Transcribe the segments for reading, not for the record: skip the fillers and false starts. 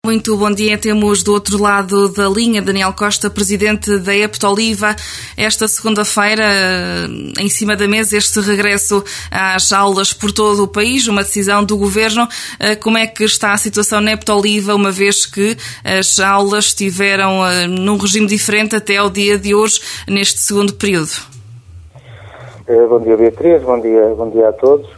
Muito bom dia. Temos do outro lado da linha Daniel Costa, presidente da Heptoliva. Esta segunda-feira, em cima da mesa, este regresso às aulas por todo o país, uma decisão do Governo. Como é que está a situação na Heptoliva, uma vez que as aulas estiveram num regime diferente até ao dia de hoje, neste segundo período? Bom dia, Beatriz. Bom dia a todos.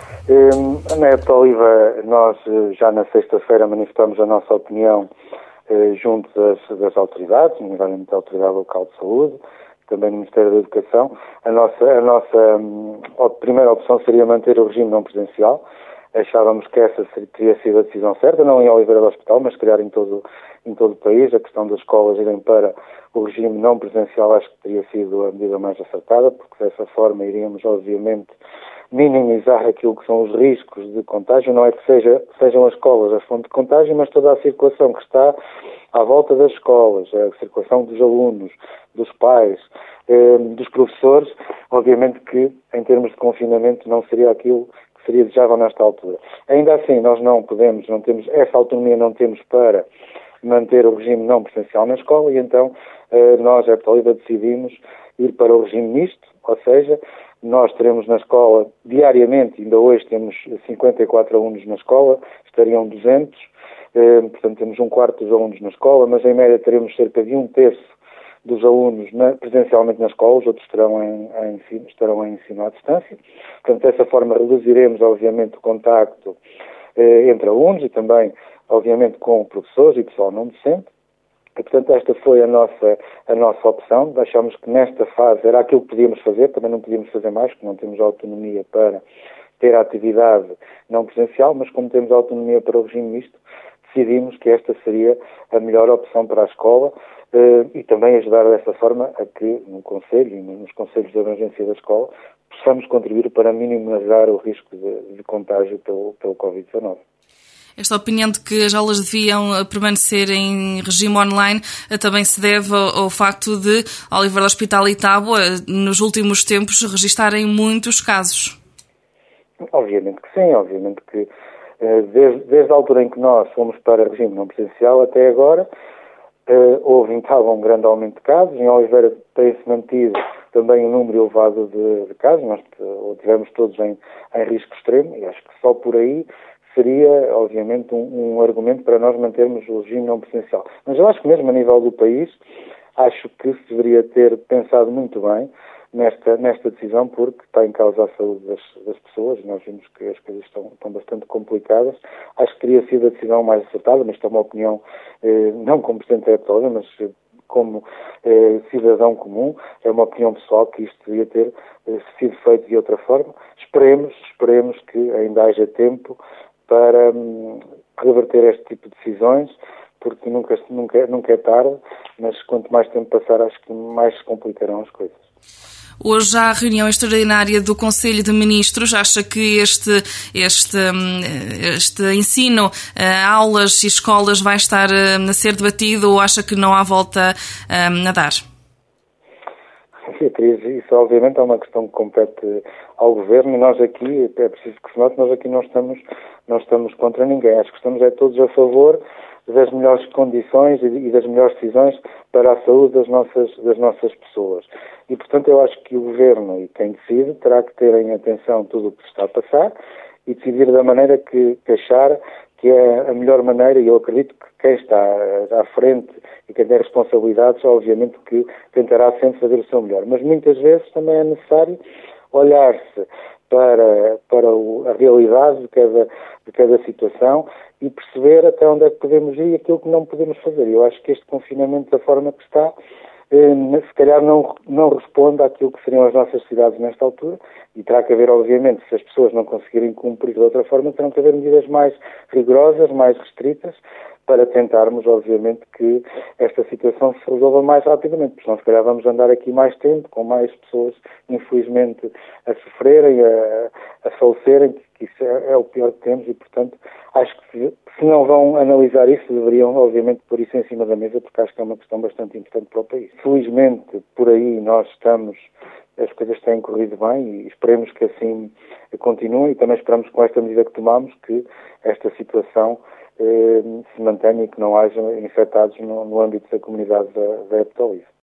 Na Heptoliva, nós já na sexta-feira manifestamos a nossa opinião junto das autoridades, nomeadamente a Autoridade Local de Saúde, também do Ministério da Educação. A nossa primeira opção seria manter o regime não presencial. Achávamos que essa teria sido a decisão certa, não em Oliveira do Hospital, mas criar em todo o país. A questão das escolas irem para o regime não presencial acho que teria sido a medida mais acertada, porque dessa forma iríamos, obviamente, minimizar aquilo que são os riscos de contágio. Não é que sejam as escolas a fonte de contágio, mas toda a circulação que está à volta das escolas, a circulação dos alunos, dos pais, dos professores, obviamente que em termos de confinamento não seria aquilo que seria desejável nesta altura. Ainda assim, nós não temos essa autonomia não temos para manter o regime não presencial na escola e então nós, a Heptoliva, decidimos ir para o regime misto, ou seja, nós teremos na escola diariamente, ainda hoje temos 54 alunos na escola, estariam 200, portanto temos um quarto dos alunos na escola, mas em média teremos cerca de um terço dos alunos presencialmente na escola, os outros estarão em ensino à distância. Portanto, dessa forma reduziremos, obviamente, o contacto entre alunos e também, obviamente, com professores e pessoal não docente. E, portanto, esta foi a nossa opção. Achamos que nesta fase era aquilo que podíamos fazer, também não podíamos fazer mais, porque não temos autonomia para ter a atividade não presencial, mas como temos autonomia para o regime misto, decidimos que esta seria a melhor opção para a escola e também ajudar dessa forma a que no Conselho e nos Conselhos de Abrangência da escola possamos contribuir para minimizar o risco de contágio pelo Covid-19. Esta opinião de que as aulas deviam permanecer em regime online também se deve ao facto de Oliveira do Hospital e Tábua, nos últimos tempos, registarem muitos casos. Obviamente que sim, obviamente que desde a altura em que nós fomos para regime não presencial até agora, houve em Tábua um grande aumento de casos, em Oliveira tem-se mantido também um número elevado de casos, nós tivemos todos em risco extremo e acho que só por aí seria, obviamente, um argumento para nós mantermos o regime não presencial. Mas eu acho que mesmo a nível do país, acho que se deveria ter pensado muito bem nesta decisão, porque está em causa a saúde das pessoas. Nós vimos que as coisas estão bastante complicadas. Acho que teria sido a decisão mais acertada, mas isto é uma opinião, não como presidente da Heptoliva, mas como cidadão comum, é uma opinião pessoal que isto devia ter sido feito de outra forma. Esperemos que ainda haja tempo para reverter este tipo de decisões, porque nunca é tarde, mas quanto mais tempo passar, acho que mais se complicarão as coisas. Hoje há a reunião extraordinária do Conselho de Ministros. Acha que este ensino, aulas e escolas vai estar a ser debatido ou acha que não há volta a dar? Beatriz, isso obviamente é uma questão que compete ao Governo e nós aqui, é preciso que se note, nós aqui não estamos contra ninguém. Acho que estamos todos a favor das melhores condições e das melhores decisões para a saúde das nossas pessoas. E, portanto, eu acho que o Governo e quem decide terá que ter em atenção tudo o que está a passar e decidir da maneira que achar que é a melhor maneira, e eu acredito que quem está à frente e quem tem responsabilidades, obviamente que tentará sempre fazer o seu melhor. Mas muitas vezes também é necessário olhar-se para a realidade de cada situação e perceber até onde é que podemos ir e aquilo que não podemos fazer. Eu acho que este confinamento, da forma que está, se calhar não responde àquilo que seriam as nossas cidades nesta altura e terá que haver, obviamente, se as pessoas não conseguirem cumprir de outra forma, terão que haver medidas mais rigorosas, mais restritas, para tentarmos, obviamente, que esta situação se resolva mais rapidamente, porque senão se calhar vamos andar aqui mais tempo, com mais pessoas, infelizmente, a sofrerem, a falecerem, que isso é o pior que temos e, portanto, acho que se não vão analisar isso, deveriam, obviamente, pôr isso em cima da mesa, porque acho que é uma questão bastante importante para o país. Felizmente, por aí nós as coisas têm corrido bem e esperemos que assim continue e também esperamos com esta medida que tomamos que esta situação se mantenha e que não haja infectados no âmbito da comunidade da Heptolive.